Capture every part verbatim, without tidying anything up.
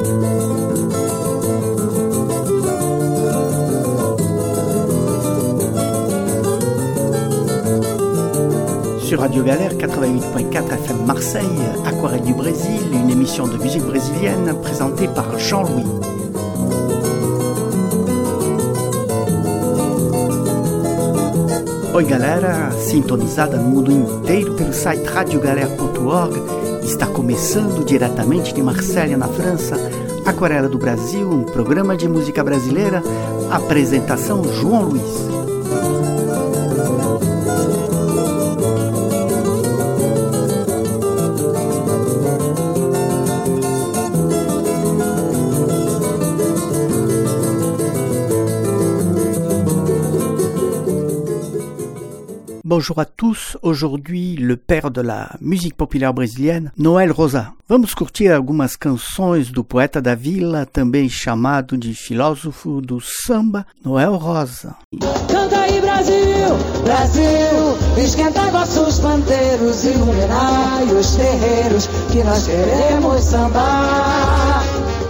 Sur Radio Galère quatre-vingt-huit point quatre F M Marseille, Aquarelle du Brésil, une émission de musique brésilienne présentée par Jean-Louis. Oi galera, sintonizada no mundo inteiro pelo site radio galera ponto org, está começando diretamente de Marselha, na França, Aquarela do Brasil, um programa de música brasileira, apresentação João Luiz. Bonjour à tous, aujourd'hui le père de la musique populaire brasiliana, Noel Rosa. Vamos curtir algumas canções do poeta da vila, também chamado de filósofo do samba, Noel Rosa. Canta aí Brasil, Brasil, esquenta vossos pandeiros, iluminai os terreiros, que nós queremos sambar.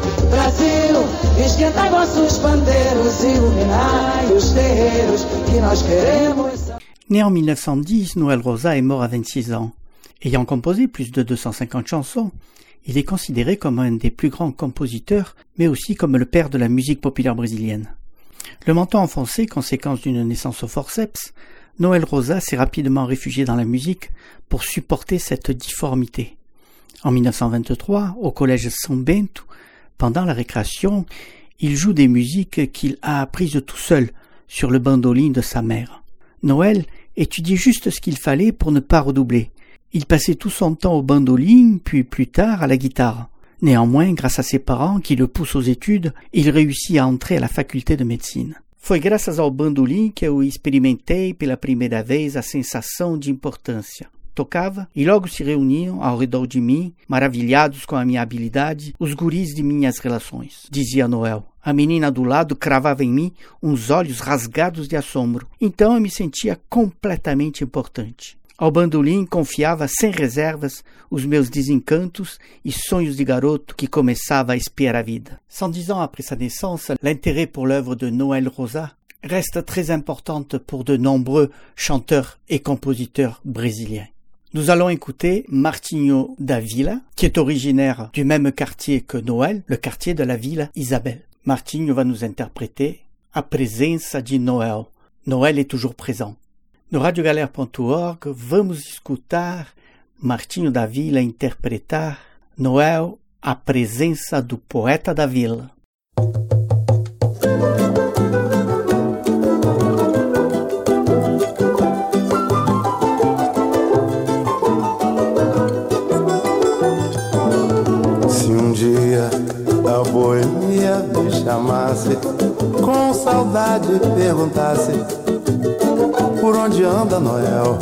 Brasil, esquenta vossos pandeiros, iluminai os terreiros, que nós queremos sambar. Né en mille neuf cent dix, Noel Rosa est mort à vingt-six ans. Ayant composé plus de deux cent cinquante chansons, il est considéré comme un des plus grands compositeurs, mais aussi comme le père de la musique populaire brésilienne. Le menton enfoncé, conséquence d'une naissance au forceps, Noel Rosa s'est rapidement réfugié dans la musique pour supporter cette difformité. En mille neuf cent vingt-trois, au collège São Bento, pendant la récréation, il joue des musiques qu'il a apprises tout seul sur le bandoline de sa mère. Noel étudiait juste ce qu'il fallait pour ne pas redoubler. Il passait tout son temps au bandoline, puis plus tard à la guitare. Néanmoins, grâce à ses parents qui le poussent aux études, il réussit à entrer à la faculdade de medicina. Foi graças ao bandolim que eu experimentei pela primeira vez a sensação de importância. Tocava e logo se reuniam ao redor de mim, maravilhados com a minha habilidade, os guris de minhas relações, dizia Noel. A menina do lado cravava em mim uns olhos rasgados de assombro. Então eu me sentia completamente importante. Ao bandolim confiava sem reservas os meus desencantos e sonhos de garoto que começava a espiar a vida. cent dix ans après sa naissance, l'intérêt pour l'œuvre de Noel Rosa reste très importante pour de nombreux chanteurs et compositeurs brésiliens. Nous allons écouter Martinho da Vila, qui est originaire du même quartier que Noel, le quartier de la Vila Isabel. Martinho va nous interpréter A Presença de Noel. Noel est toujours présent. No radio galera ponto org, vamos escutar Martinho da Vila interpretar Noel, A Presença do Poeta da Vila. A boemia me chamasse, com saudade perguntasse por onde anda Noel.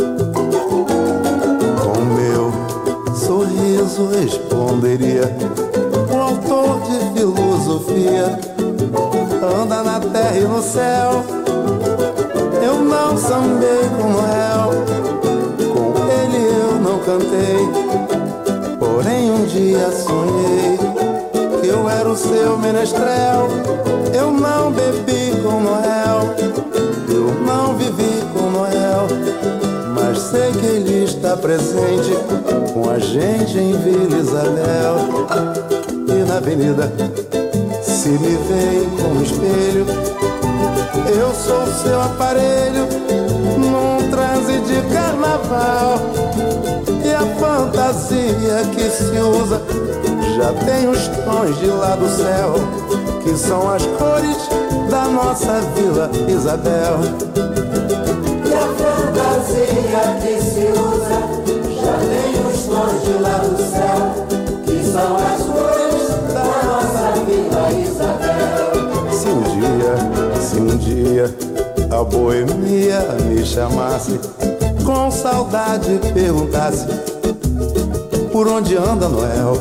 Com meu sorriso responderia, o autor de filosofia anda na terra e no céu. Eu não sambei com Noel, com ele eu não cantei, porém um dia sonhei que eu era o seu menestrel. Eu não bebi com Noel, eu não vivi com Noel, mas sei que ele está presente com a gente em Vila Isabel. E na avenida, se me veem com um espelho, eu sou seu aparelho num transe de carnaval. E a fantasia que se usa já tem os tons de lá do céu, que são as cores da nossa Vila Isabel. E a fantasia que se usa já tem os tons de lá do céu, que são as cores da nossa Vila Isabel. Se um dia, se um dia a boemia me chamasse, com saudade perguntasse por onde anda Noel.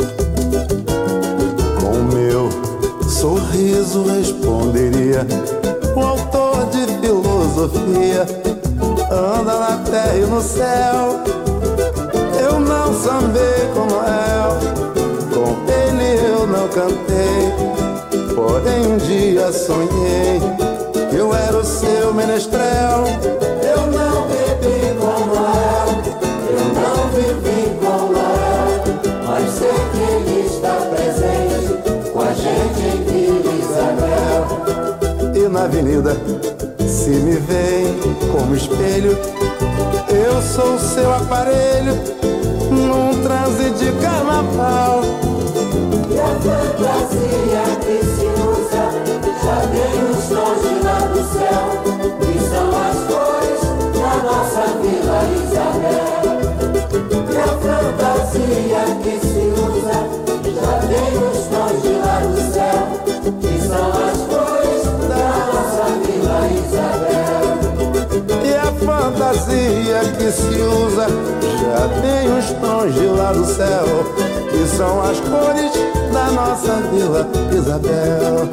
Com meu sorriso responderia, o autor de filosofia anda na terra e no céu. Eu não sambei com Noel, com ele eu não cantei, porém um dia sonhei que eu era o seu menestrel. Eu não bebi com Noel, eu não vivi com Noel, mas sei que ele está presente com a gente em Vila Isabel. E na avenida, se me veem como espelho, eu sou o seu aparelho num transe de carnaval. E a fantasia que se usa já tem os tons de lá do céu, que são as cores da nossa Vila Isabel. E a fantasia que se usa já tem os tons de lá do céu, que são as cores da nossa Vila Isabel. E a fantasia que se usa já tem os tons de lá do céu, que são as cores da nossa Vila Isabel.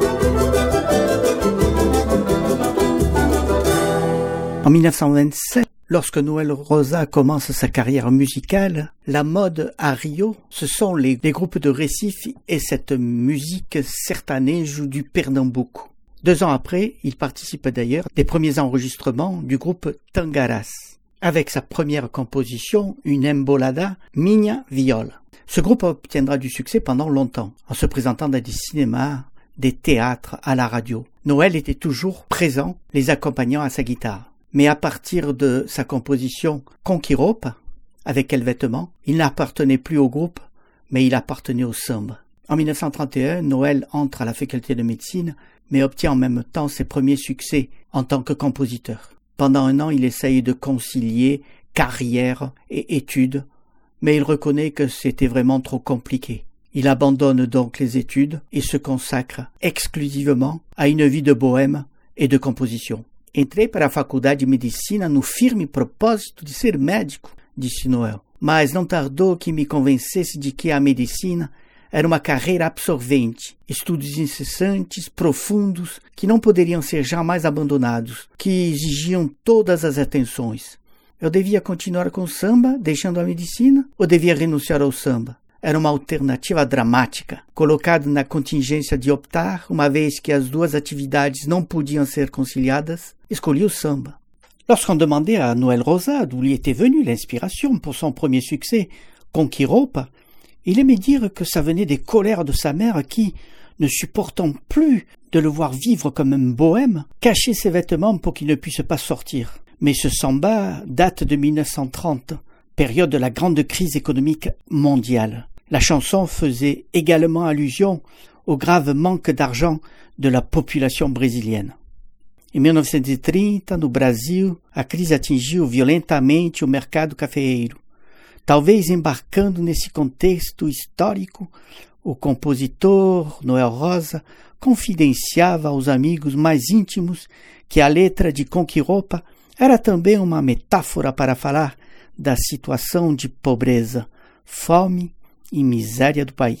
En mille neuf cent vingt-sept, lorsque Noël Rosa commence sa carrière musicale, la mode à Rio, ce sont les, les groupes de Recife et cette musique sertanejo du Pernambuco. Deux ans après, il participe d'ailleurs des premiers enregistrements du groupe Tangaras, avec sa première composition, une embolada, Minha Viola. Ce groupe obtiendra du succès pendant longtemps, en se présentant dans des cinémas, des théâtres, à la radio. Noël était toujours présent, les accompagnant à sa guitare. Mais à partir de sa composition Conquiropa, avec quel vêtement, il n'appartenait plus au groupe, mais il appartenait au samba. En mille neuf cent trente et un, Noël entre à la faculté de médecine, mais obtient en même temps ses premiers succès en tant que compositeur. Pendant un an, il essaye de concilier carrière et études, mais il reconnaît que c'était vraiment trop compliqué. Il abandonne donc les études et se consacre exclusivement à une vie de bohème et de composition. Entrei para a faculdade de medicina no firme propósito de ser médico, disse Noel, mas não tardou que me convencesse de que a medicina era uma carreira absorvente, estudos incessantes, profundos, que não poderiam ser jamais abandonados, que exigiam todas as atenções. Eu devia continuar com o samba, deixando a medicina, ou devia renunciar ao samba? Era uma alternativa dramática, colocado na contingência de optar, uma vez que as duas atividades não podiam ser conciliadas, escolhi o samba. Lorsqu'on demandait à Noël Rosa d'où lui était venue l'inspiration pour son premier succès, Conquiropa, il aimait dire que ça venait des colères de sa mère qui, ne supportant plus de le voir vivre comme un bohème, cachait ses vêtements pour qu'il ne puisse pas sortir. Mais ce samba date de mille neuf cent trente, période de la grande crise économique mondiale. La chanson faisait également allusion au grave manque d'argent de la population brésilienne. Em mille novecentos e trinta, no Brasil, a crise atingiu violentamente o mercado cafeeiro. Talvez embarcando nesse contexto histórico, o compositor Noël Rosa confidenciava aos amigos mais íntimos que a letra de Conquiropa era também uma metáfora para falar da situação de pobreza, fome e miséria do país.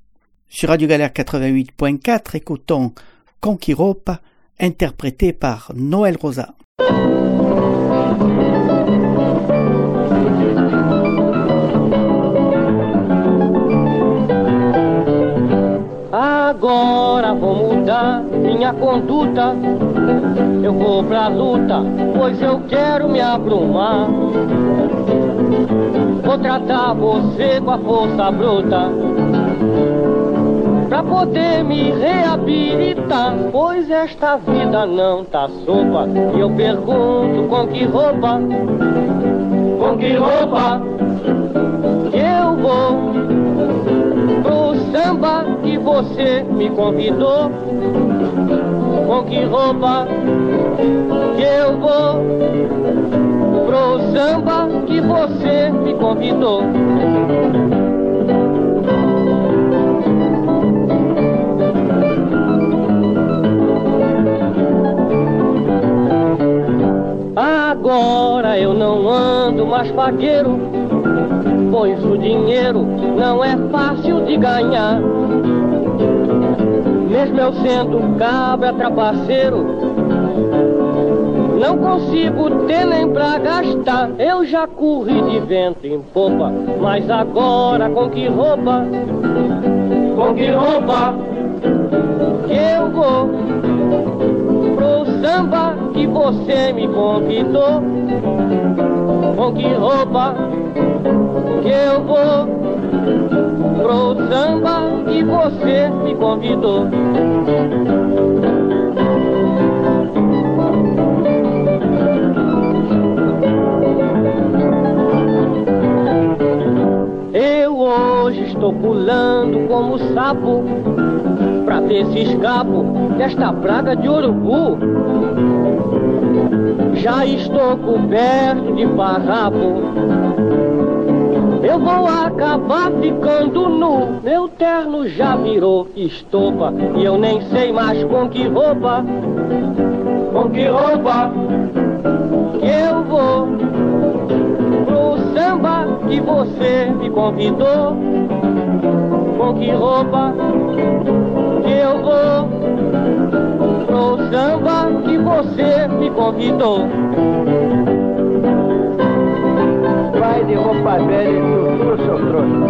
Sur Radio Galère quatre-vingt-huit point quatre, écoutons Conquiropa, interprété par Noël Rosa. Agora vou mudar minha conduta, eu vou pra luta, pois eu quero me abrumar. Vou tratar você com a força bruta, pra poder me reabilitar, pois esta vida não tá sopa. E eu pergunto, com que roupa, com que roupa que eu vou pro samba que você me convidou? Com que roupa que eu vou pro samba que você me convidou? Agora eu não ando mais pagueiro, pois o dinheiro não é fácil de ganhar. Mesmo eu sendo cabra trapaceiro, não consigo ter nem pra gastar. Eu já corri de vento em popa, mas agora com que roupa? com que roupa que eu vou pro samba que você me convidou? Com que roupa que eu vou pro samba que você me convidou? Eu hoje estou pulando como sapo pra ver se escapo desta praga de urubu. Já estou coberto de farrapo, eu vou acabar ficando nu. Meu terno já virou estopa e eu nem sei mais com que roupa, com que roupa que eu vou pro samba que você me convidou. Com que roupa que eu vou pro samba que você me convidou? Vai de roupa velha e tudo, seu trouxa.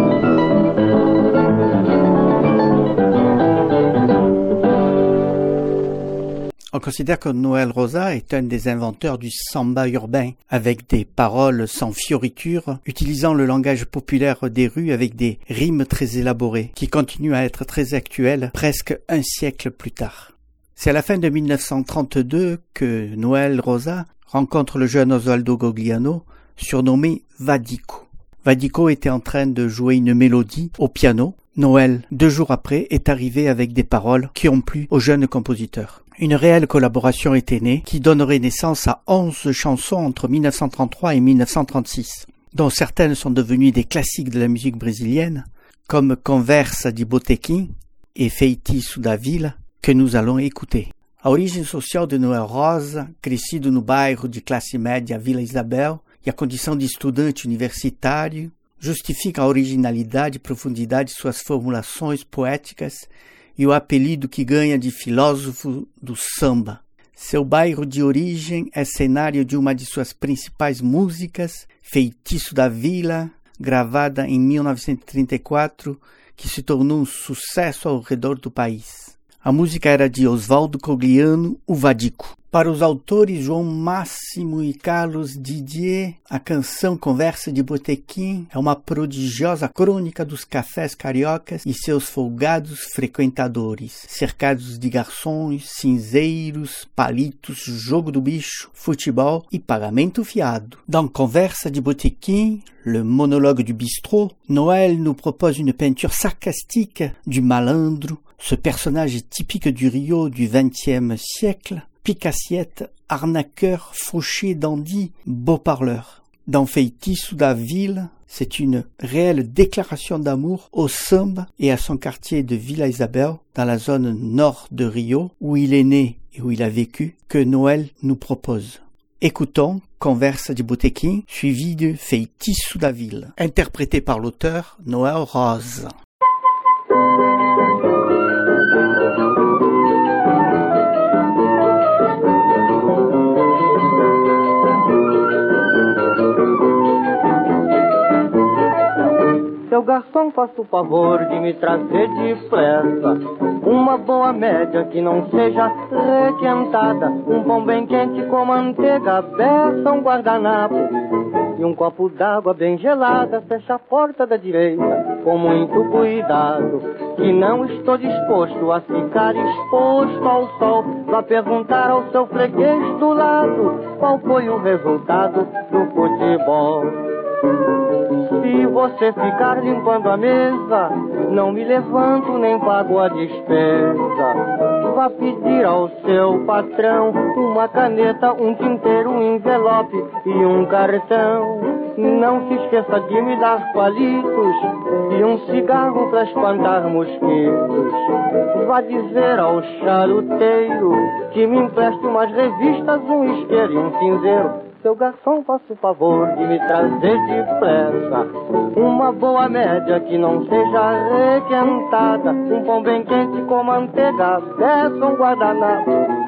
On considère que Noël Rosa est un des inventeurs du samba urbain, avec des paroles sans fioriture, utilisant le langage populaire des rues avec des rimes très élaborées, qui continuent à être très actuelles presque un siècle plus tard. C'est à la fin de mille neuf cent trente-deux que Noël Rosa rencontre le jeune Osvaldo Gogliano, surnommé Vadico. Vadico était en train de jouer une mélodie au piano. Noël, deux jours après, est arrivé avec des paroles qui ont plu au jeune compositeur. Une réelle collaboration était née qui donnerait naissance à onze chansons entre mille neuf cent trente-trois et mille neuf cent trente-six, dont certaines sont devenues des classiques de la musique brésilienne, comme Conversa de Botequim et Feitiço da Vila, que nous allons écouter. A origem social de Noel Rosa, crescido no bairro de classe média Vila Isabel, e a condição de estudante universitário, justifica a originalidade e profundidade de suas formulações poéticas e o apelido que ganha de filósofo do samba. Seu bairro de origem é cenário de uma de suas principais músicas, Feitiço da Vila, gravada em mil novecentos e trinta e quatro, que se tornou um sucesso ao redor do país. A música era de Osvaldo Gogliano, o Vadico. Para os autores João Máximo e Carlos Didier, a canção Conversa de Botequim é uma prodigiosa crônica dos cafés cariocas e seus folgados frequentadores, cercados de garçons, cinzeiros, palitos, jogo do bicho, futebol e pagamento fiado. Dans Conversa de Botequim, le monologue du bistrot, Noël nous propose une peinture sarcastique du malandro, ce personnage typique du Rio du vingtième siècle, pique-assiette, arnaqueur, fauché, dandy, beau parleur. Dans Feitiço da Vila, c'est une réelle déclaration d'amour au samba et à son quartier de Vila Isabel, dans la zone nord de Rio, où il est né et où il a vécu, que Noël nous propose. Écoutons Conversa de Botequim, suivi de Feitiço da Vila, interprété par l'auteur Noël Rosa. Seu garçom, faça o favor de me trazer depressa uma boa média que não seja requentada, um pão bem quente com manteiga, beça, um guardanapo e um copo d'água bem gelada. Fecha a porta da direita com muito cuidado, que não estou disposto a ficar exposto ao sol. Vá perguntar ao seu freguês do lado qual foi o resultado do futebol. Se você ficar limpando a mesa, não me levanto nem pago a despesa. Vá pedir ao seu patrão uma caneta, um tinteiro, um envelope e um cartão. Não se esqueça de me dar palitos e um cigarro para espantar mosquitos. Vá dizer ao charuteiro que me empreste umas revistas, um isqueiro e um cinzeiro. Seu garçom, faça o favor de me trazer depressa uma boa média que não seja requentada, um pão bem quente com manteiga, beça, um guardanapo,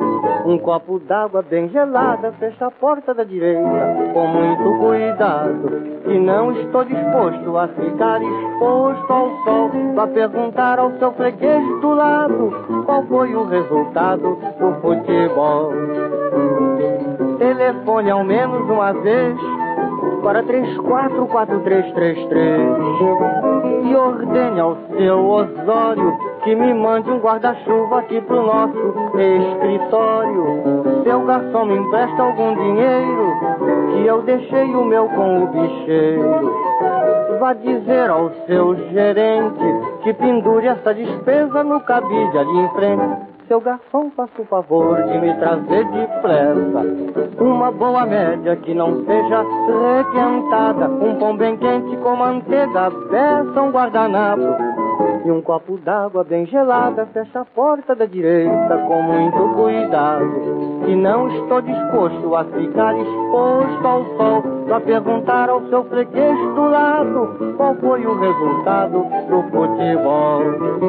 Um copo d'água bem gelada, fecha a porta da direita com muito cuidado. E não estou disposto a ficar exposto ao sol pra perguntar ao seu freguês do lado qual foi o resultado do futebol. Telefone ao menos uma vez para três quatro quatro três três três e ordene ao seu Osório que me mande um guarda-chuva aqui pro nosso escritório. Seu garçom, me empresta algum dinheiro que eu deixei o meu com o bicheiro. Vá dizer ao seu gerente que pendure essa despesa no cabide ali em frente. Seu garçom, faça o favor de me trazer depressa uma boa média que não seja requentada, um pão bem quente com manteiga, beça, um guardanapo e um copo d'água bem gelada. Fecha a porta da direita com muito cuidado. E não estou disposto a ficar exposto ao sol pra perguntar ao seu freguês do lado qual foi o resultado do futebol.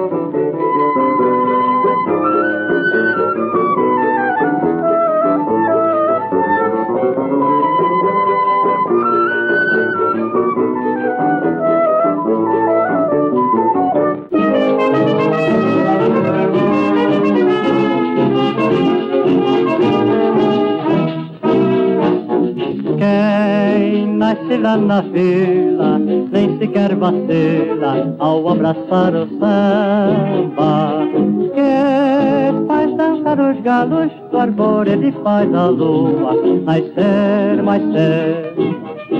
Quem nasce lá na vila nem sequer vacila ao abraçar o samba. Que faz dançar os galos do arvoredo e faz a lua nascer mais cedo.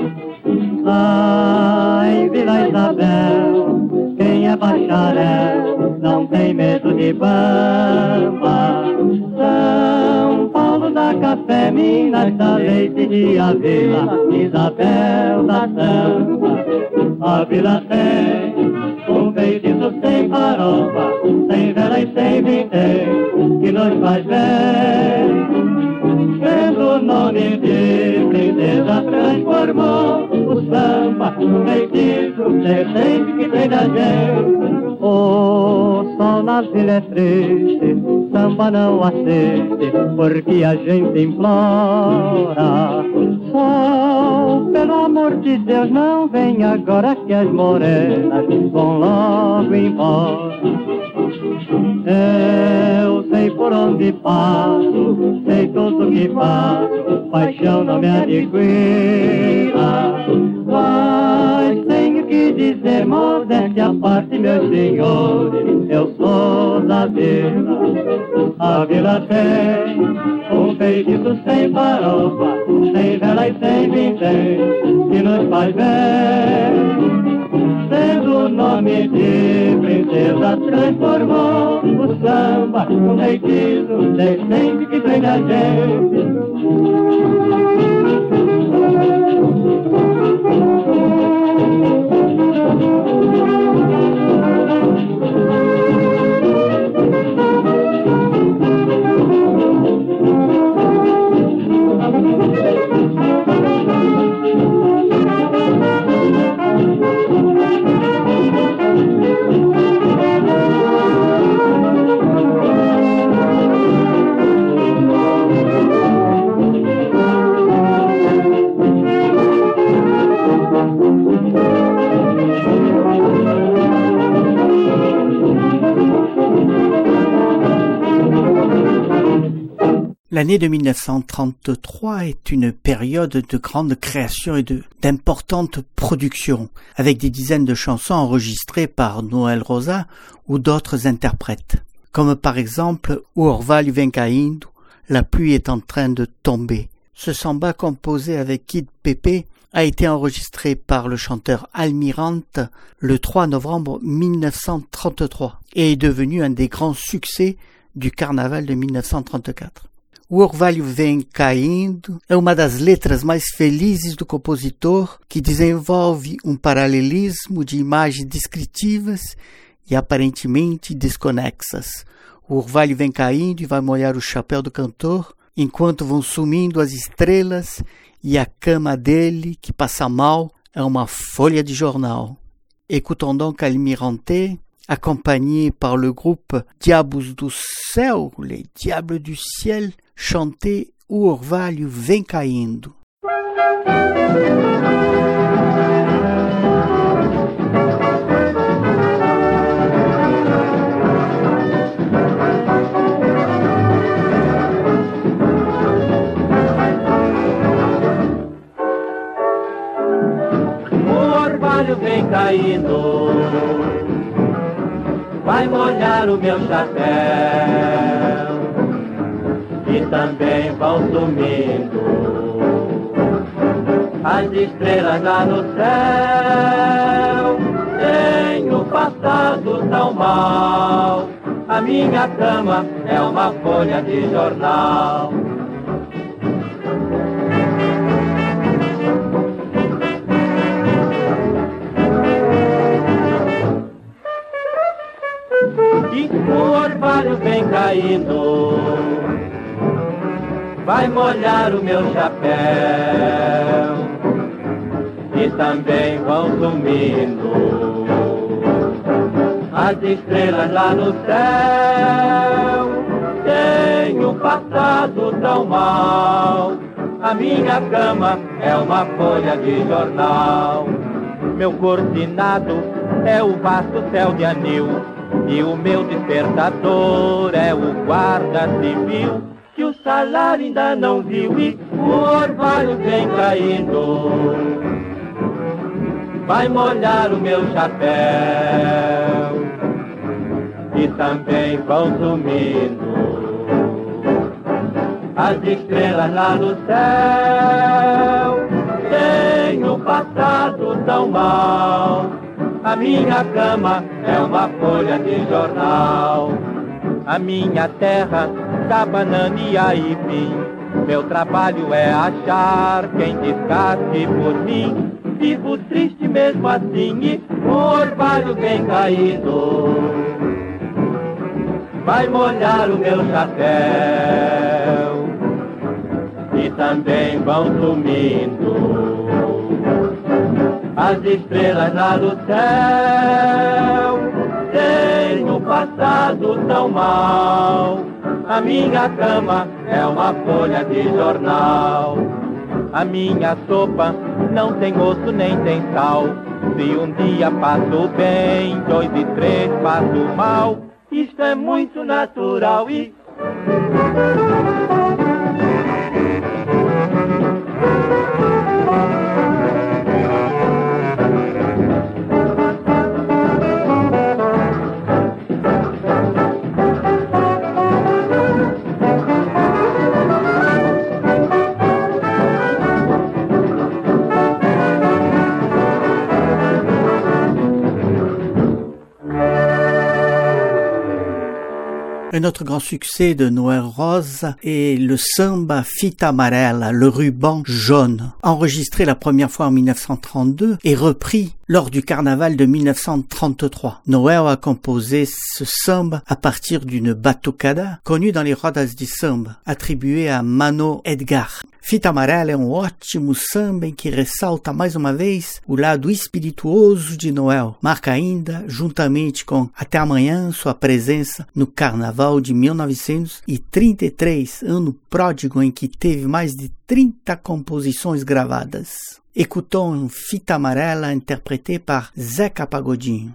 Ai, Vila Isabel, quem é bacharel não tem medo de bamba. São Paulo dá café, Minas dá leite e a Vila Isabel da samba. A vila tem um feitiço sem farofa, sem vela e sem vintém, que nos faz bem. Pelo nome de princesa transformou o samba num feitiço decente que tem da gente. O sol na vila é triste, samba não assiste, porque a gente implora. Sol, pelo amor de Deus, não vem agora que as morenas vão logo embora. Eu sei por onde passo, sei tudo que faço, paixão não me adquira. Mas tenho que dizer, modéstia à parte, meus senhores, eu sou da vila. A vila tem um feitiço sem farofa, sem vela e sem vintém, que nos faz bem. Sendo o nome de princesa, transformou o samba num feitiço decente que tem da gente. L'année de mille neuf cent trente-trois est une période de grande création et de, d'importantes productions, avec des dizaines de chansons enregistrées par Noel Rosa ou d'autres interprètes, comme par exemple O Orvalho Vem Caindo, La pluie est en train de tomber. Ce samba composé avec Kid Pepe a été enregistré par le chanteur Almirante le trois novembre mille neuf cent trente-trois et est devenu un des grands succès du carnaval de mille neuf cent trente-quatre. O Orvalho Vem Caindo é uma das letras mais felizes do compositor, que desenvolve um paralelismo de imagens descritivas e aparentemente desconexas. O orvalho vem caindo e vai molhar o chapéu do cantor, enquanto vão sumindo as estrelas e a cama dele, que passa mal, é uma folha de jornal. Écoutons donc Almirante, accompagné par le groupe Diabos do Céu, les Diables du Ciel, chantei O Orvalho Vem Caindo. Vem caindo, vai molhar o meu chapéu, e também vão sumindo as estrelas lá no céu. Tenho passado tão mal, a minha cama é uma folha de jornal. E o orvalho vem caindo, vai molhar o meu chapéu, e também vão sumindo as estrelas lá no céu. Tenho passado tão mal, a minha cama é uma folha de jornal. Meu cortinado é o vasto céu de anil, e o meu despertador é o guarda civil, que o salário ainda não viu, e o orvalho vem caindo, vai molhar o meu chapéu, e também vão sumindo as estrelas lá no céu. Tenho passado tão mal, a minha cama é uma folha de jornal. A minha terra dá banana e aipim, meu trabalho é achar quem descasque por mim. Vivo triste mesmo assim, e o orvalho vem caído, vai molhar o meu chapéu, e também vão sumindo as estrelas lá do céu. Tenho passado tão mal, a minha cama é uma folha de jornal. A minha sopa não tem osso nem tem sal, se um dia passo bem, dois e três passo mal. Isto é muito natural e... Un autre grand succès de Noël Rose est le samba Fita Amarela, le ruban jaune, enregistré la première fois en mille neuf cent trente-deux et repris lors du carnaval de mille neuf cent trente-trois. Noël a composé ce samba à partir d'une batucada connue dans les rodas de samba, attribuée à Mano Edgar. Fita Amarela é um ótimo samba em que ressalta mais uma vez o lado espirituoso de Noel. Marca ainda, juntamente com Até Amanhã, sua presença no Carnaval de mil novecentos e trinta e três, ano pródigo em que teve mais de trinta composições gravadas. Écoutons Fita Amarela interprétée par Zeca Pagodinho.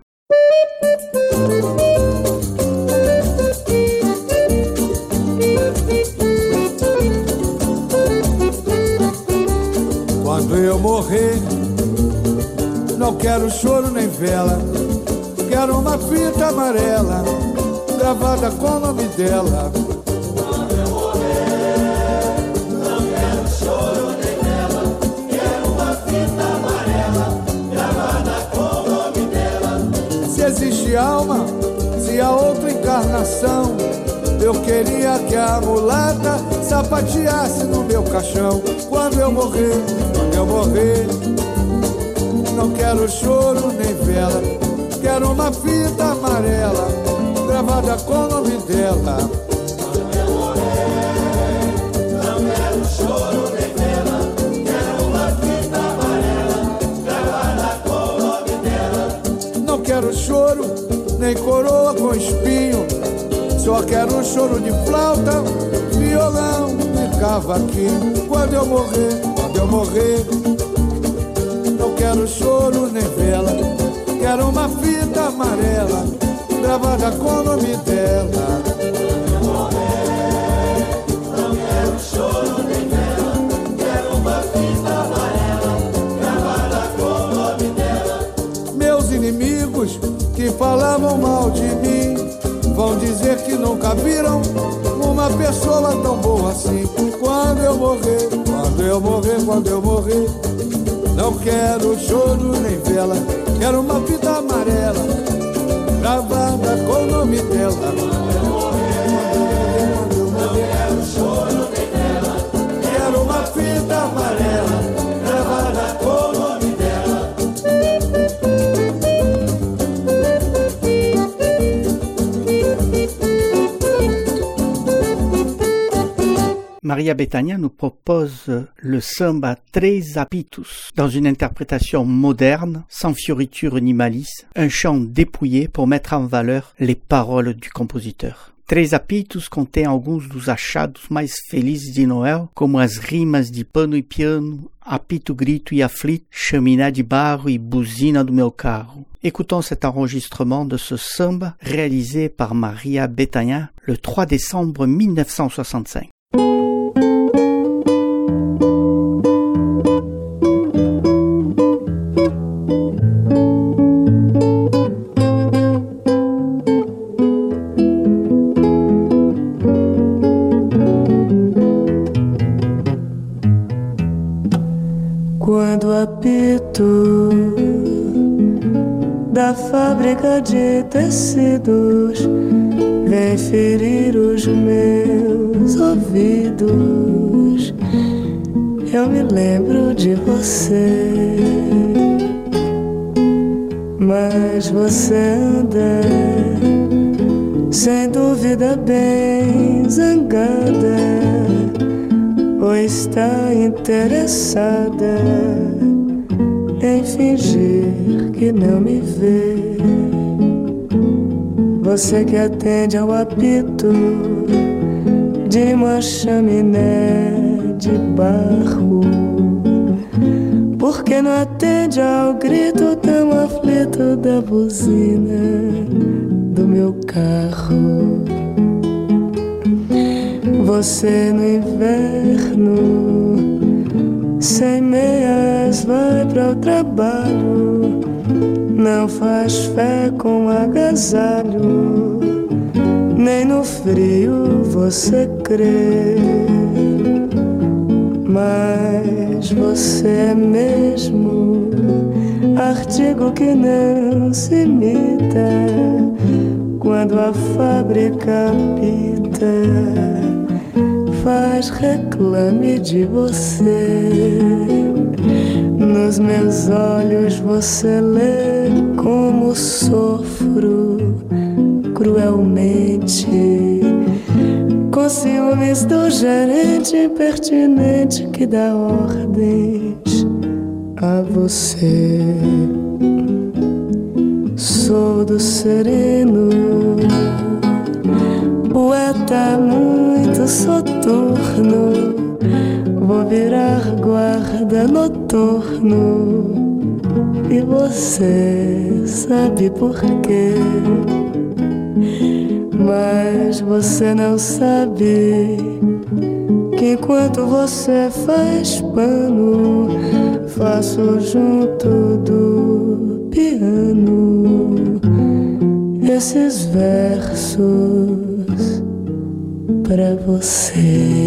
Quando eu morrer, não quero choro nem vela, quero uma fita amarela gravada com o nome dela. Quando eu morrer, não quero choro nem vela, quero uma fita amarela gravada com o nome dela. Se existe alma, se há outra encarnação, eu queria que a mulata sapateasse no meu caixão. Quando eu morrer, quando eu morrer, não quero choro nem vela, quero uma fita amarela gravada com o nome dela. Quando eu morrer, não quero choro nem vela, quero uma fita amarela gravada com o nome dela. Não quero choro nem coroa com espinho, Só quero um choro de flauta, violão e cavaquinho. Quando eu morrer, quando eu morrer, não quero choro nem vela. Quero uma fita amarela gravada com o nome dela. Quando eu morrer, não quero choro nem vela. Quero uma fita amarela gravada com o nome dela. Meus inimigos que falavam mal de mim vão dizer que nunca viram uma pessoa tão boa assim. Quando eu morrer, quando eu morrer, quando eu morrer, não quero choro nem vela. Quero uma fita amarela gravada com o nome dela. Quando eu morrer, quando eu morrer, não quero choro nem vela. Quero uma fita amarela gravada com o nome dela. Maria Bethânia nous propose le samba Três Apitos dans une interprétation moderne, sans fioriture ni malice, un chant dépouillé pour mettre en valeur les paroles du compositeur. Três Apitos contém alguns dos achados mais felizes de Noel, como as rimas de pano e piano, apito, grito e aflito, chaminé de barro e buzina do meu carro. Écoutons cet enregistrement de ce samba réalisé par Maria Bethânia le trois décembre mille neuf cent soixante-cinq. Quando o apito da fábrica de tecidos vem ferir os meus ouvidos, eu me lembro de você. Mas você anda, sem dúvida, bem zangada, ou está interessada em fingir que não me vê. Você que atende ao apito de uma chaminé de barro, por que não atende ao grito tão aflito da buzina do meu carro? Você no inverno, sem meias, vai para o trabalho, não faz fé com agasalho, nem no frio você crê. Mas você é mesmo artigo que não se imita quando a fábrica apita, faz reclame de você. Nos meus olhos você lê como sofro cruelmente, com ciúmes do gerente impertinente que dá ordens a você. Sou do sereno, poeta muito soturno, vou virar guarda noturno, e você sabe por quê. Mas você não sabe que enquanto você faz pano, faço junto do piano esses versos pra você.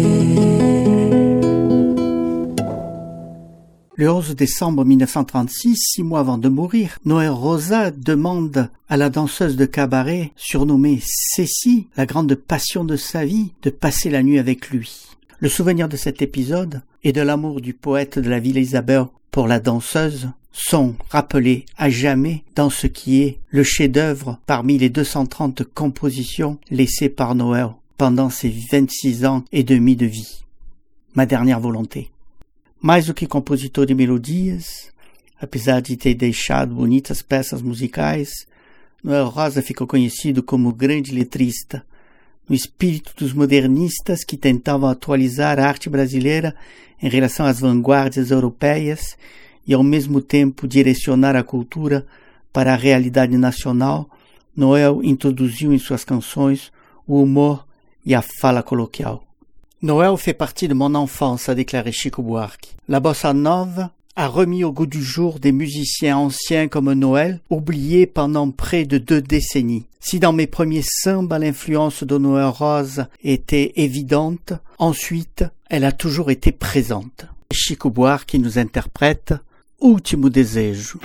Le onze décembre mille neuf cent trente-six, six mois avant de mourir, Noel Rosa demande à la danseuse de cabaret, surnommée Cécile, la grande passion de sa vie, de passer la nuit avec lui. Le souvenir de cet épisode et de l'amour du poète de la ville Isabelle pour la danseuse sont rappelés à jamais dans ce qui est le chef-d'œuvre parmi les deux cent trente compositions laissées par Noel pendant ses vingt-six ans et demi de vie. Ma dernière volonté. Mais do que compositor de melodias, apesar de ter deixado bonitas peças musicais, Noel Rosa ficou conhecido como grande letrista, no espírito dos modernistas que tentavam atualizar a arte brasileira em relação às vanguardas europeias e ao mesmo tempo direcionar a cultura para a realidade nacional, Noel introduziu em suas canções o humor et la fala coloquial. Noël fait partie de mon enfance, a déclaré Chico Buarque. La bossa nova a remis au goût du jour des musiciens anciens comme Noël, oubliés pendant près de deux décennies. Si dans mes premiers sambas l'influence de Noël Rosa était évidente, ensuite elle a toujours été présente. Chico Buarque nous interprète Último Desejo.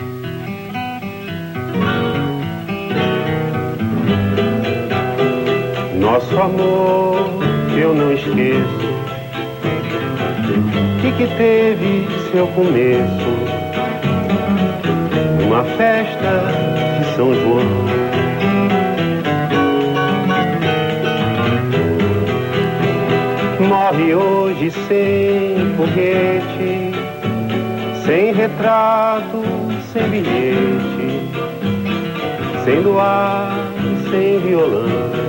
Nosso amor eu não esqueço, que que teve seu começo numa festa de São João. Morre hoje sem foguete, sem retrato, sem bilhete, sem luar, sem violão.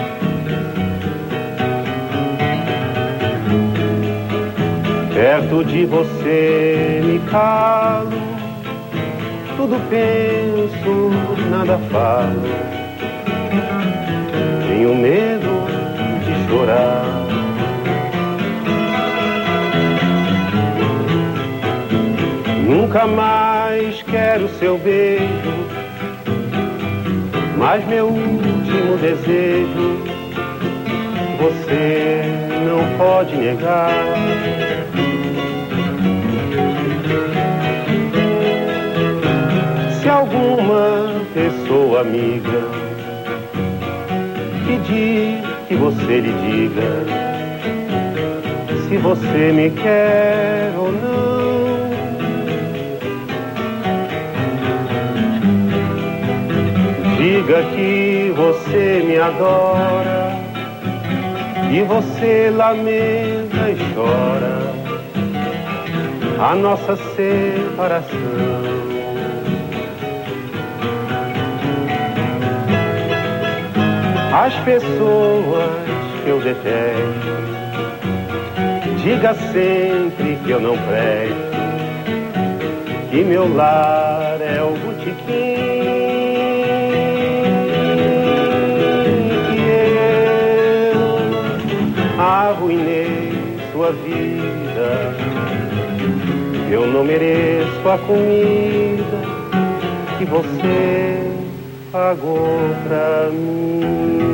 Perto de você me calo, tudo penso, nada falo. Tenho medo de chorar. Nunca mais quero seu beijo, mas meu último desejo você não pode negar. Se alguma pessoa amiga pedir que você lhe diga se você me quer ou não, diga que você me adora e você lamenta e chora a nossa separação. As pessoas que eu detesto, diga sempre que eu não presto, que meu lar é o botequim, que eu arruinei sua vida, eu não mereço a comida que você pagou pra mim.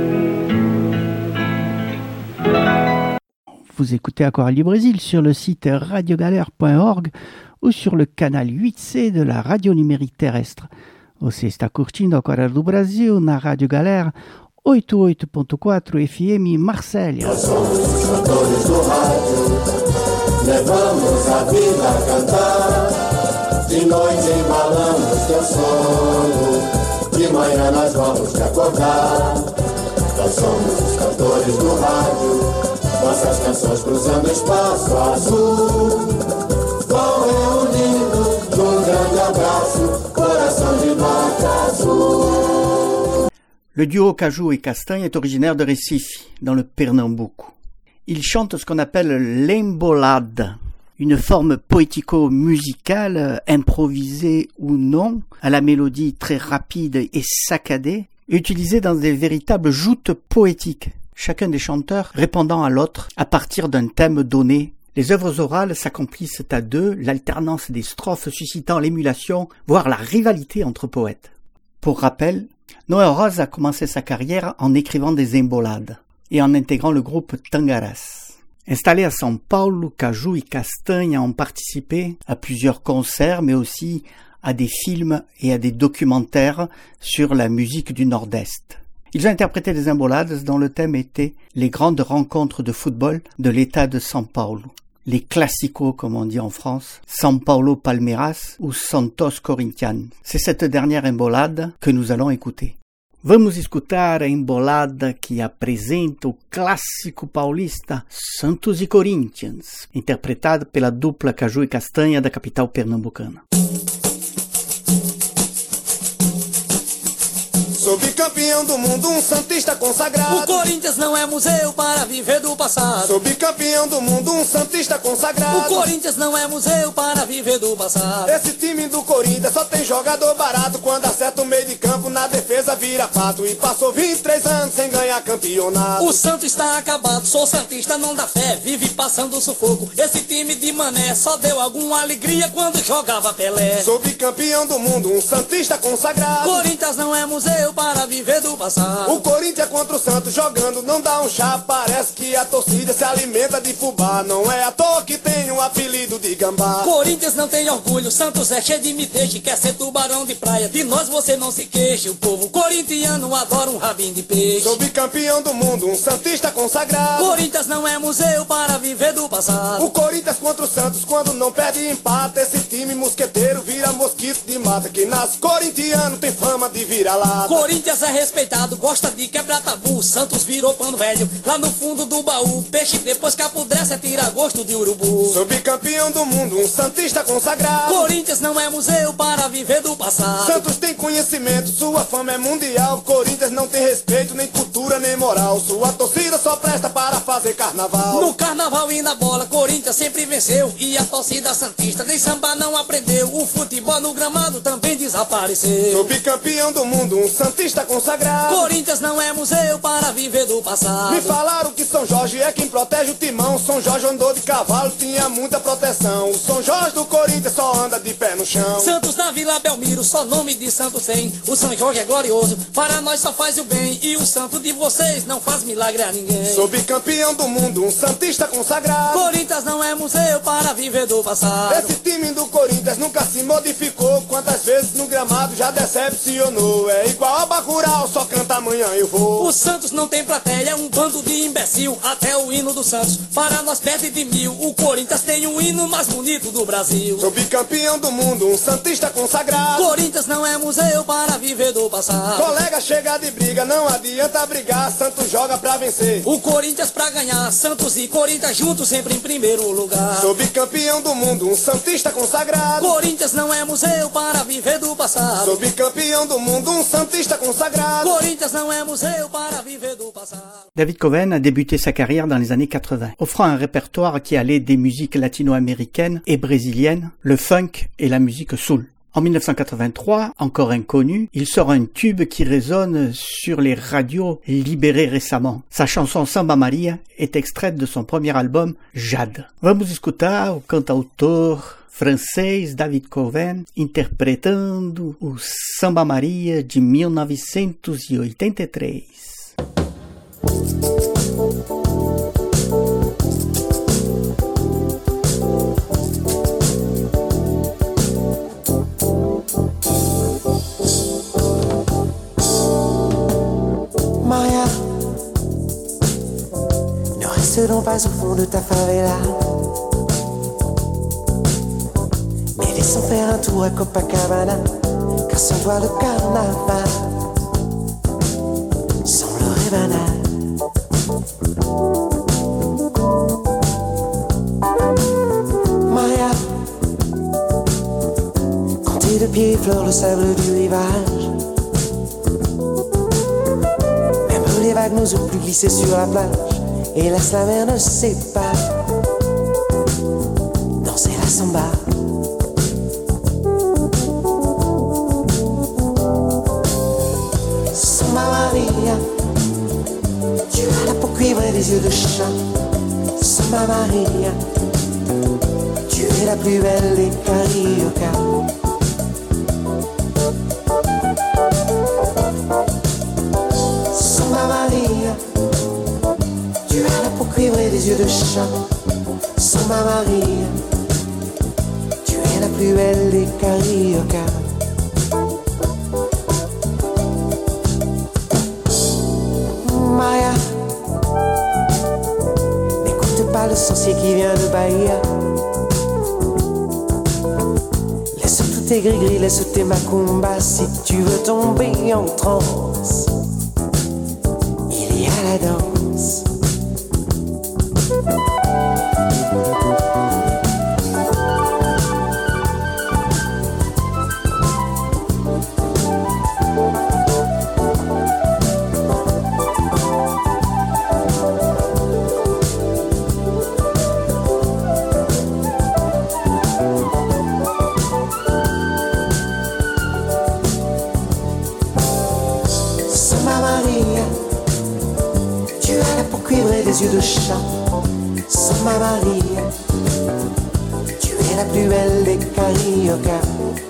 Vous écoutez Aquarelle du Brésil sur le site radiogalère point org ou sur le canal huit C de la radio numérique terrestre. Você está curtindo Aquarelle do Brasil na Rádio Galera oitenta e oito ponto quatro F M Marsella. Nós somos os cantores do rádio, levamos a vida a cantar. De noite embalamos teu sono, de manhã nós vamos te acordar. Nós somos os cantores do rádio, nossas canções cruzando o espaço azul, vão reunindo num grande abraço, coração de nota azul. Le duo Caju et Castanha est originaire de Recife, dans le Pernambuco. Ils chantent ce qu'on appelle l'embolada, une forme poético-musicale, improvisée ou non, à la mélodie très rapide et saccadée, utilisée dans des véritables joutes poétiques, chacun des chanteurs répondant à l'autre à partir d'un thème donné. Les œuvres orales s'accomplissent à deux, l'alternance des strophes suscitant l'émulation, voire la rivalité entre poètes. Pour rappel, Noël Rosa a commencé sa carrière en écrivant des embolades et en intégrant le groupe Tangaras. Installés à São Paulo, Caju et Castanha ont participé à plusieurs concerts, mais aussi à des films et à des documentaires sur la musique du Nord-Est. Ils ont interprété des embolades dont le thème était les grandes rencontres de football de l'État de São Paulo. Les classicos, comme on dit en France, São Paulo Palmeiras ou Santos Corinthians. C'est cette dernière embolade que nous allons écouter. Vamos escutar a embolada que apresenta o clássico paulista Santos e Corinthians, interpretado pela dupla Caju e Castanha da capital pernambucana. Sou bicampeão do mundo, um santista consagrado. O Corinthians não é museu para viver do passado. Sou bicampeão do mundo, um santista consagrado. O Corinthians não é museu para viver do passado. Esse time do Corinthians só tem jogador barato. Quando acerta o meio de campo, na defesa vira fato. E passou vinte e três anos sem ganhar campeonato. O Santos está acabado, sou santista, não dá fé. Vive passando sufoco. Esse time de Mané só deu alguma alegria quando jogava Pelé. Sou bicampeão do mundo, um santista consagrado. Corinthians não é museu para viver do passado. O Corinthians contra o Santos jogando não dá um chá. Parece que a torcida se alimenta de fubá. Não é à toa que tem o apelido de gambá. Corinthians não tem orgulho, Santos é cheio de miteixe. Quer ser tubarão de praia, de nós você não se queixa. O povo corintiano adora um rabinho de peixe. Sou bicampeão do mundo, um santista consagrado. Corinthians não é museu para viver do passado. O Corinthians contra o Santos quando não perde empata. Esse time mosqueteiro vira mosquito de mata. Que nas corintiano tem fama de vira-lata. Corinthians é respeitado, gosta de quebrar tabu. Santos virou pano velho, lá no fundo do baú. Peixe depois que apodrece é tira gosto de urubu. Sou bicampeão do mundo, um santista consagrado. Corinthians não é museu para viver do passado. Santos tem conhecimento, sua fama é mundial. Corinthians não tem respeito, nem cultura, nem moral. Sua torcida só presta para fazer carnaval. No carnaval e na bola, Corinthians sempre venceu. E a torcida santista nem samba não aprendeu. O futebol no gramado também desapareceu. Sou bicampeão do mundo, um santista consagrado. Corinthians não é museu para viver do passado. Me falaram que São Jorge é quem protege o timão. São Jorge andou de cavalo, tinha muita proteção. O São Jorge do Corinthians só anda de pé no chão. Santos na Vila Belmiro, só nome de santo tem. O São Jorge é glorioso, para nós só faz o bem. E o santo de vocês não faz milagre a ninguém. Sou bicampeão do mundo, um santista consagrado. Corinthians não é museu para viver do passado. Esse time do Corinthians nunca se modificou. Quantas vezes no gramado já decepcionou. É igual a Bacurau, só canta amanhã eu vou. O Santos não tem plateia, um bando de imbecil. Até o hino do Santos, para nós perde de mil. O Corinthians tem o hino mais bonito do Brasil. Sou bicampeão do mundo, um santista consagrado. Corinthians não é museu para viver do passado. Colega chega de briga, não adianta brigar. Santos joga pra vencer, o Corinthians pra ganhar. Santos e Corinthians juntos sempre em primeiro lugar. Sou bicampeão do mundo, um santista consagrado. Corinthians não é museu para viver do passado. Sou bicampeão do mundo, um santista consagrado. Corinthians não é museu para viver do passado. David Coven a débuté sa carrière dans les années quatre-vingts, offrant un répertoire qui allait des musiques latino-américaines et brésiliennes, le funk et la musique soul. En dix-neuf cent quatre-vingt-trois, encore inconnu, il sort un tube qui résonne sur les radios libérées récemment. Sa chanson Samba Maria est extraite de son premier album Jade. Vamos escutar o cantautor francês David Coven interpretando o Samba Maria de mil novecentos e oitenta e três. Maria, ne resterons pas au fond de ta favela, mais laissons faire un tour à Copacabana, car sans toi le carnaval semblerait banal. Maria, quand tes deux pieds effleurent le sable du rivage, les vagues nous ont plus glissé sur la plage, et laisse la mer ne sait pas danser la samba. Samba Maria, tu as la peau cuivre et les yeux de chat. Samba Maria, tu es la plus belle des cariocas. Samba Maria, tu as la peau cuivre et les yeux de chat. Samba Maria, tu es la plus belle des cariocas. Maria, n'écoute pas le sorcier qui vient de Bahia. Laisse tous tes gris-gris, laisse tes macumbas. Si tu veux tomber en transe, il y a la danse. cuivre et des yeux de chat. Samba Maria, tu es la plus belle des cariocas.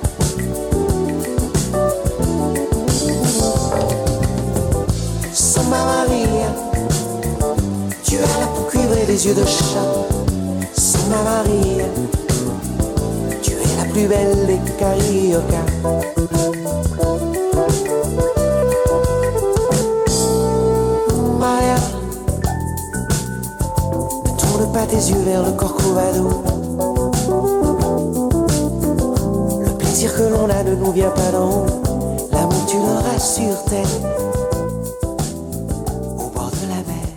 Samba Maria, tu as la peau cuivre et des yeux de chat. Samba Maria, tu es la plus belle des cariocas. Maria, ne tourne pas tes yeux vers le Corcovado. Le plaisir que l'on a ne nous vient pas d'en haut. L'amour tu l'auras sur terre, au bord de la mer.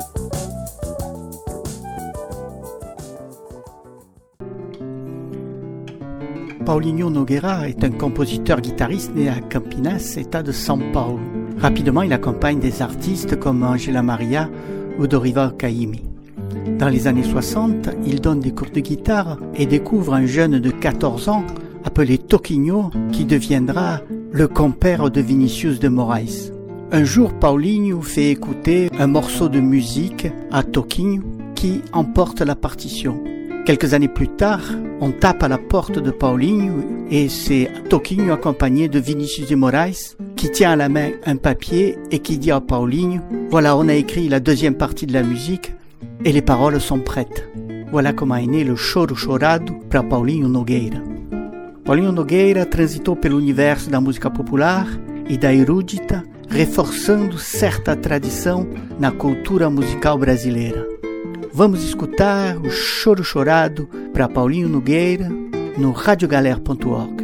Paulinho Nogueira est un compositeur-guitariste né à Campinas, État de São Paulo. Rapidement, il accompagne des artistes comme Angela Maria ou Dorival Caymmi. Dans les années soixante, il donne des cours de guitare et découvre un jeune de quatorze ans appelé Toquinho qui deviendra le compère de Vinicius de Moraes. Un jour, Paulinho fait écouter un morceau de musique à Toquinho qui emporte la partition. Quelques années plus tard, on tape à la porte de Paulinho et c'est Toquinho accompagné de Vinicius de Moraes qui tient à la main un papier et qui dit à Paulinho « Voilà, on a écrit la deuxième partie de la musique et les paroles sont prêtes. » Voilà comment est né le Choro Chorado para Paulinho Nogueira. Paulinho Nogueira transitou pelo universo da música popular e da erudita, reforçando certa tradição na cultura musical brasileira. Vamos escutar o Choro Chorado para Paulinho Nogueira no radiogalera ponto org.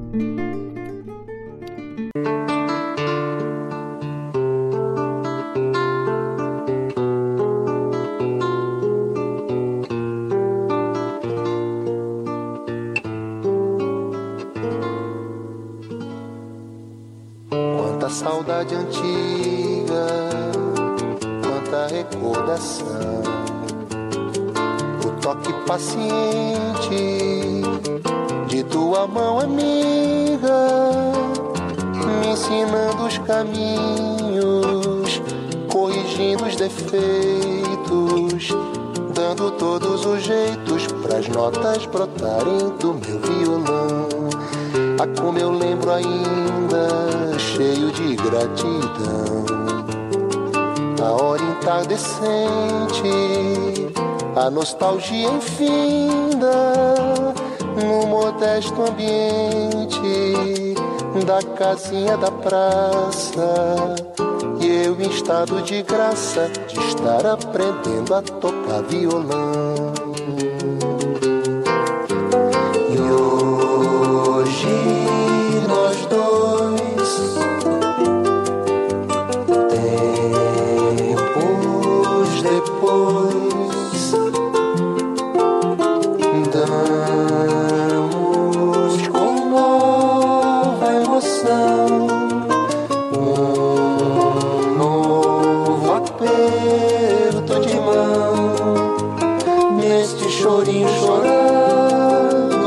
Quanta saudade antiga, quanta recordação, o toque paciente de tua mão amiga, me ensinando os caminhos, corrigindo os defeitos, dando todos os jeitos pras notas brotarem do meu violão. Ah, como eu lembro ainda, cheio de gratidão, a hora entardecente, a nostalgia infinda, no modesto ambiente da casinha da praça, e eu em estado de graça de estar aprendendo a tocar violão. E hoje nós dois, tempos depois, damos com nova emoção um novo aperto de mão, neste chorinho chorando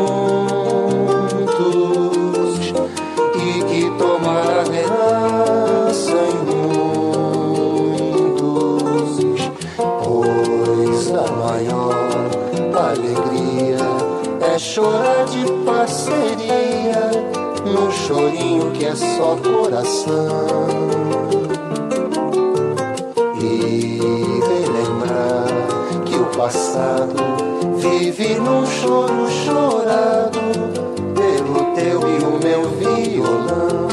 juntos, e que tomara renasça em muitos, pois a maior alegria é chorar de parceria, num chorinho que é só coração, e relembrar que o passado vive num choro chorado pelo teu e o meu violão.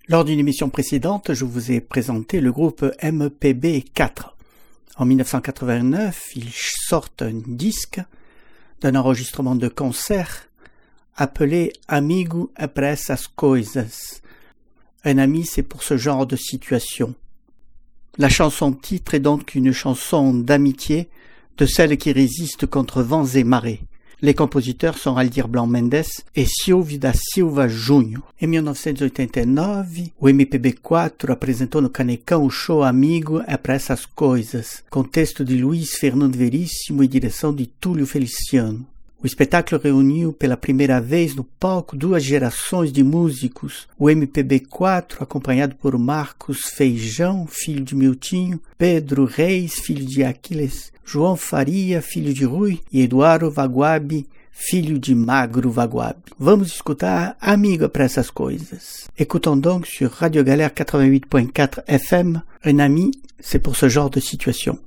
Lors d'une émission précédente, je vous ai présenté le groupe M P B quatre. En mille neuf cent quatre-vingt-neuf, ils sortent un disque d'un enregistrement de concert appelé Amigo é pra essas coisas. Un ami, c'est pour ce genre de situation. La chanson-titre est donc une chanson d'amitié de celles qui résistent contre vents et marées. Les compositeurs sont Aldir Blanc Mendes e Silvio da Silva Júnior. Em mil novecentos e oitenta e nove, o M P B quatro apresentou no Canecão o show Amigo é pra essas coisas, com texto de Luiz Fernando Veríssimo e direção de Túlio Feliciano. O espetáculo reuniu pela primeira vez no palco duas gerações de músicos, o M P B quatro, acompanhado por Marcos Feijão, filho de Miltinho, Pedro Reis, filho de Aquiles, João Faria, filho de Rui, e Eduardo Vaguabe, filho de Magro Vaguabe. Vamos escutar Amigo para essas coisas. Écoutons donc sur Radio Galère quatre-vingt-huit point quatre F M, un ami, c'est pour ce genre de situation.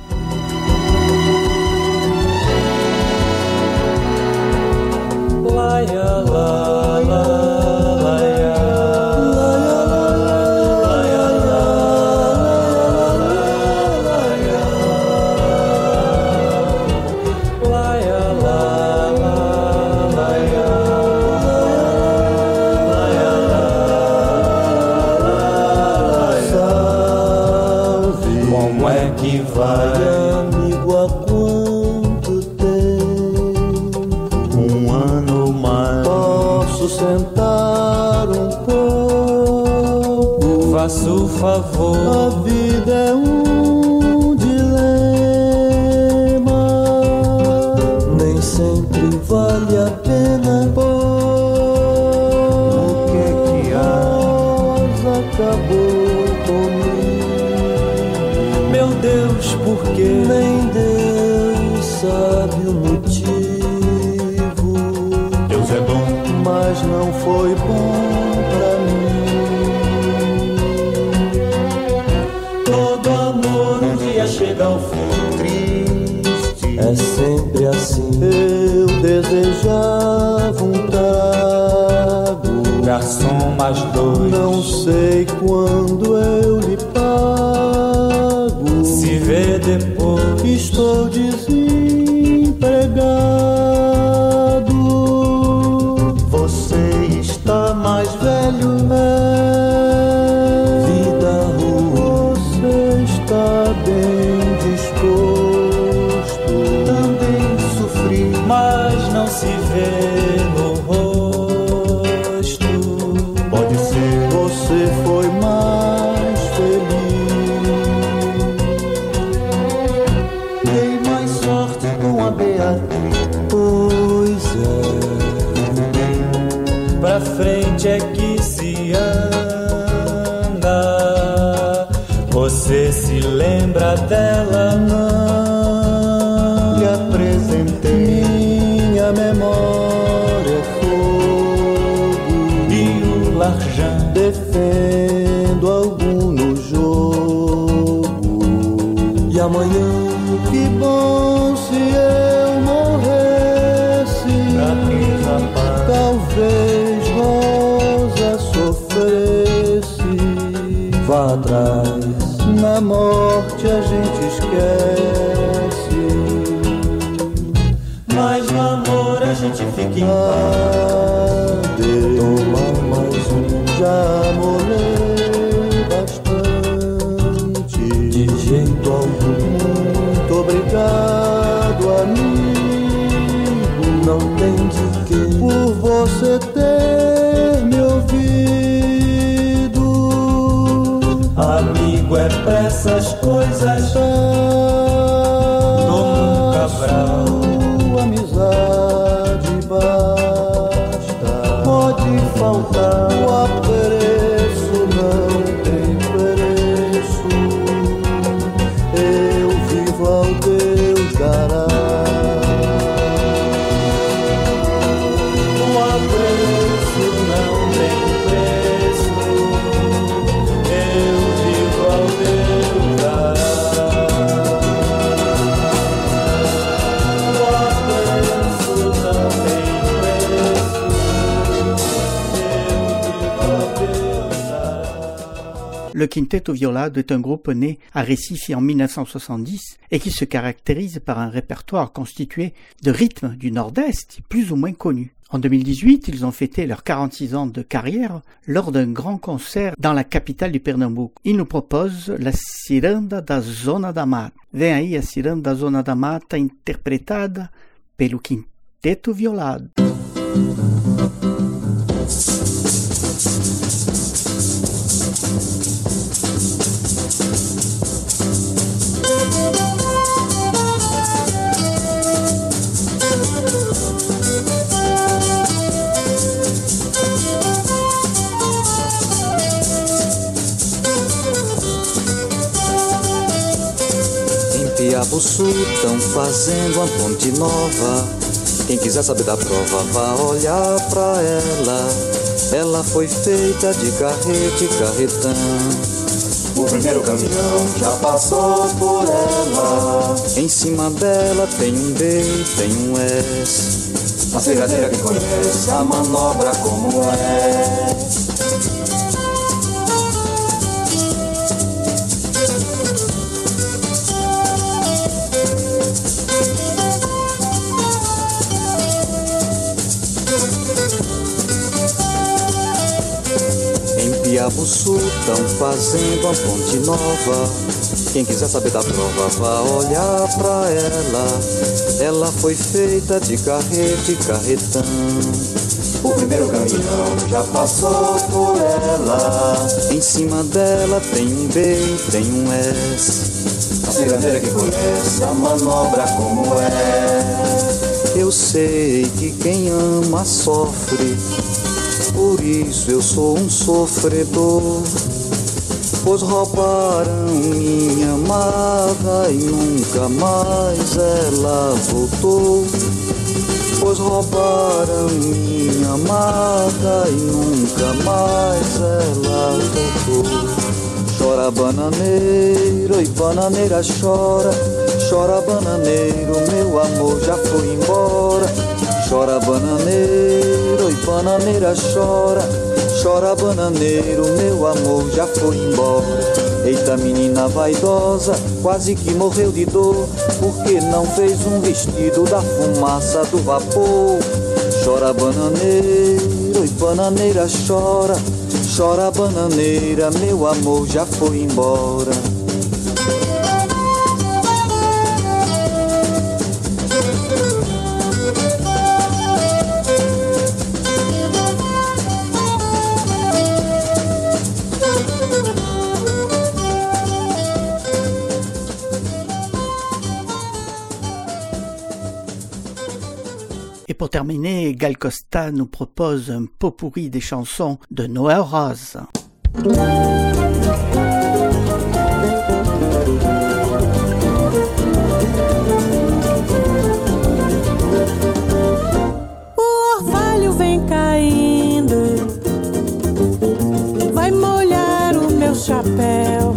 Como é que vai, amigo, há quanto tempo? Um ano ou mais. Posso sentar um pouco? Faço o favor. A vida é um dilema. Nem sempre vale a pena pôr. O que é que há? Acabou comigo. Meu Deus, por que nem Deus sabe o motivo? Deus é bom, mas não foi bom pra mim. Todo amor um dia chega ao fim. Triste, é sempre assim. Eu desejava um trago. Garçom, mais dois. Não sei quando eu lhe pago. Se vê depois. Estou desempregado. Você está mais velho, é. Vida ruim. Você está bem disposto. Também sofri, mas não se vê no rosto. Pode ser, você foi mais feliz. Dei mais sorte com a Beatriz. Pois é, pra frente é que se anda. Você se lembra dela? Não lhe apresentei. Minha memória é fogo e o larjão. Defendo algum no jogo. E amanhã, que bom se eu morresse. Pra que, rapaz? Talvez Rosa sofresse. Vá atrás, na morte a gente esquece. Mas no amor a gente fica em paz. Toma mais um, já molhei bastante. De jeito algum. Muito obrigado, amigo. Não tem de quê. Por você ter me ouvido. Amigo é pra essas coisas. Toma um Cabral. Amizade basta. Pode faltar. O apreço não tem preço. Eu vivo ao Deus dará. O apreço não tem preço. Eu vivo ao Deus dará. Le Quinteto Violado est un groupe né à Recife en mille neuf cent soixante-dix et qui se caractérise par un répertoire constitué de rythmes du Nord-Est plus ou moins connus. En deux mille dix-huit, ils ont fêté leurs quarante-six ans de carrière lors d'un grand concert dans la capitale du Pernambuco. Ils nous proposent la Ciranda da Zona da Mata. Vem aí a Ciranda da Zona da Mata interpretada pelo Quinteto Violado. Piabuçu tão fazendo uma ponte nova. Quem quiser saber da prova, vá olhar pra ela. Ela foi feita de carrete e carretão. O primeiro caminhão já passou por ela. Em cima dela tem um B, tem um S. A cirandeira que conhece a manobra como é. Piabuçu tão fazendo uma ponte nova. Quem quiser saber da prova, vá olhar pra ela. Ela foi feita de carrete e carretão. O primeiro caminhão já passou por ela. Em cima dela tem um B, tem um S. A cirandeira que conhece a manobra como é. Eu sei que quem ama sofre, por isso eu sou um sofredor. Pois roubaram minha amada e nunca mais ela voltou. Pois roubaram minha amada e nunca mais ela voltou. Chora bananeiro, e bananeira chora. Chora bananeiro, meu amor já foi embora. Chora bananeiro, e bananeira chora. Chora bananeiro, meu amor já foi embora. Eita menina vaidosa, quase que morreu de dor, porque não fez um vestido da fumaça do vapor. Chora bananeiro, e bananeira chora. Chora bananeira, meu amor já foi embora. Et pour terminer, Gal Costa nous propose un pot-pourri des chansons de Noël Rose. O orvalho vem caindo, vai molhar o meu chapéu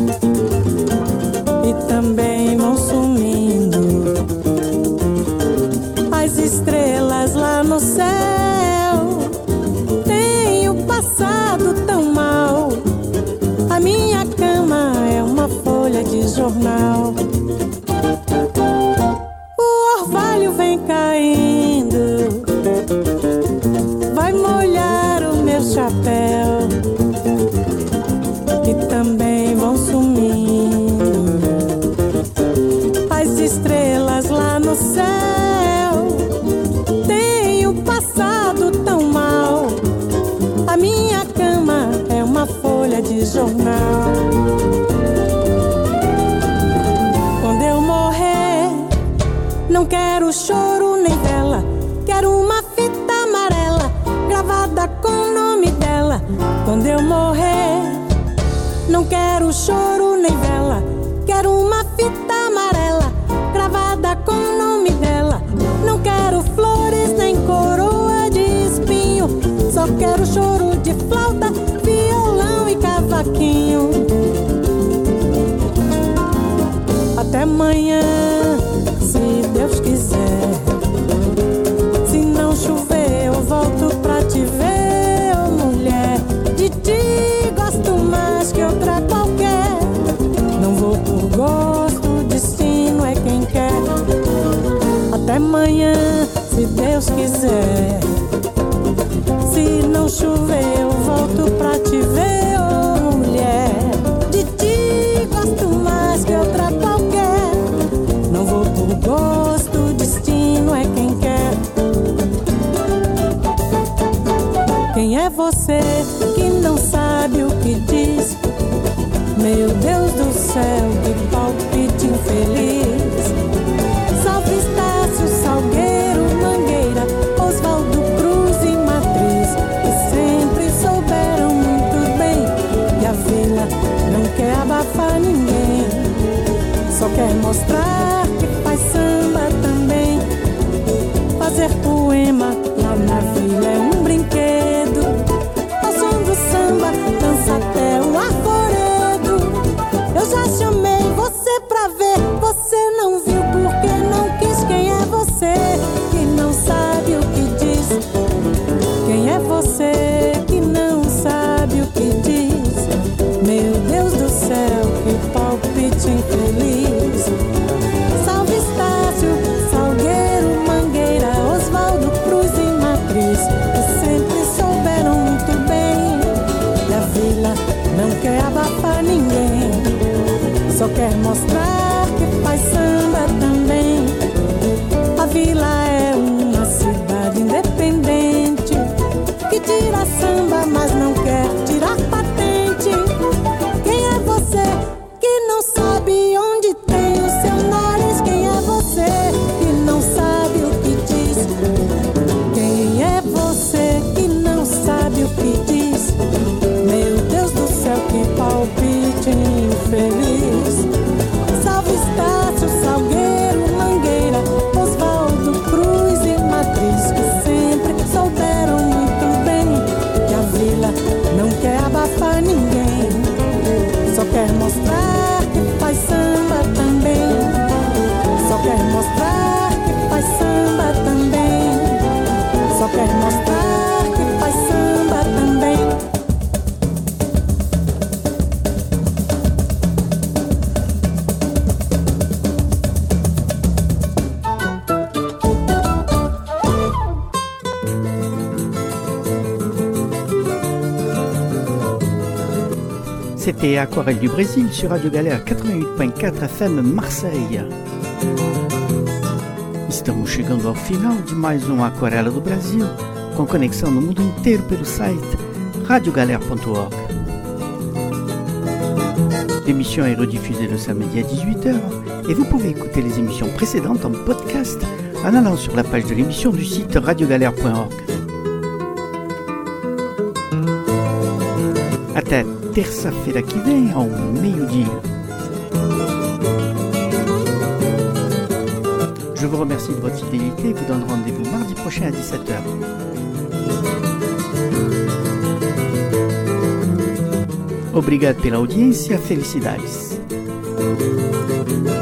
e também vão sumindo as estrelas lá no céu. Tenho passado tão mal, a minha cama é uma folha de jornal. O orvalho vem caindo, vai molhar o meu chapéu e também vão sumindo as estrelas lá no céu. De jornal. Quando eu morrer, não quero choro nem vela, quero uma fita amarela gravada com o nome dela. Quando eu morrer, não quero choro nem vela, quero uma fita amarela gravada com o nome dela. Não quero flores nem coroa de espinho, só quero choro de flauta, violão e cavaquinho. Até amanhã, se Deus quiser. Se não chover, eu volto pra te ver, oh mulher. De ti gosto mais que outra quiser. Se não chover, eu volto pra te ver, oh mulher. De ti gosto mais que outra qualquer. Não vou por gosto, o destino é quem quer. Quem é você que não sabe o que diz? Meu Deus do céu, que palpite infeliz. Salve Estácio, Salgueiro, Mangueira, Oswaldo Cruz e Matriz, que sempre souberam muito bem que a vila não quer abafar ninguém, só quer mostrar que faz samba também. Fazer poema lá na vila é um brinquedo. Ao som do samba dança até o arvoredo. Eu já chamei você pra ver, você não viu porque não quis. Quem é você que não sabe o que diz? Quem é você que não sabe o que diz? Meu Deus do céu, que palpite infeliz. Salve Estácio, Salgueiro, Mangueira, Oswaldo Cruz e Matriz, que sempre souberam muito bem que a vila não quer abafar ninguém, só quer mostrar que faz samba também. A vila é uma cidade independente que tira samba, mas não quer tirar patente. Quem é você que não sabe onde tem o seu nariz? Quem é você que não sabe o que diz? Quem é você que não sabe o que diz? Meu Deus do céu, que palpite infeliz. Salve Estácio, Salgueiro, Mangueira, Oswaldo Cruz e Matriz, que sempre souberam muito bem que a vila não quer abafar ninguém, só quer mostrar que faz samba também. Só quer mostrar que faz samba também. Só quer mostrar que faz samba também. C'était Aquarelle du Brésil sur Radio Galère quatre-vingt-huit ponto quatro F M Marseille. Estamos chegando ao final de mais um Aquarela do Brasil, com conexão no mundo inteiro pelo site radio galère ponto org. L'émission est rediffusée le samedi à dix-huit heures et vous pouvez écouter les émissions précédentes en podcast en allant sur la page de l'émission du site radio galère ponto org. Até terça-feira que vem, ao meio-dia. Je vous remercie de votre fidélité et vous donne rendez-vous mardi prochain à dix-sept heures. Obrigado pela audiência, felicidades.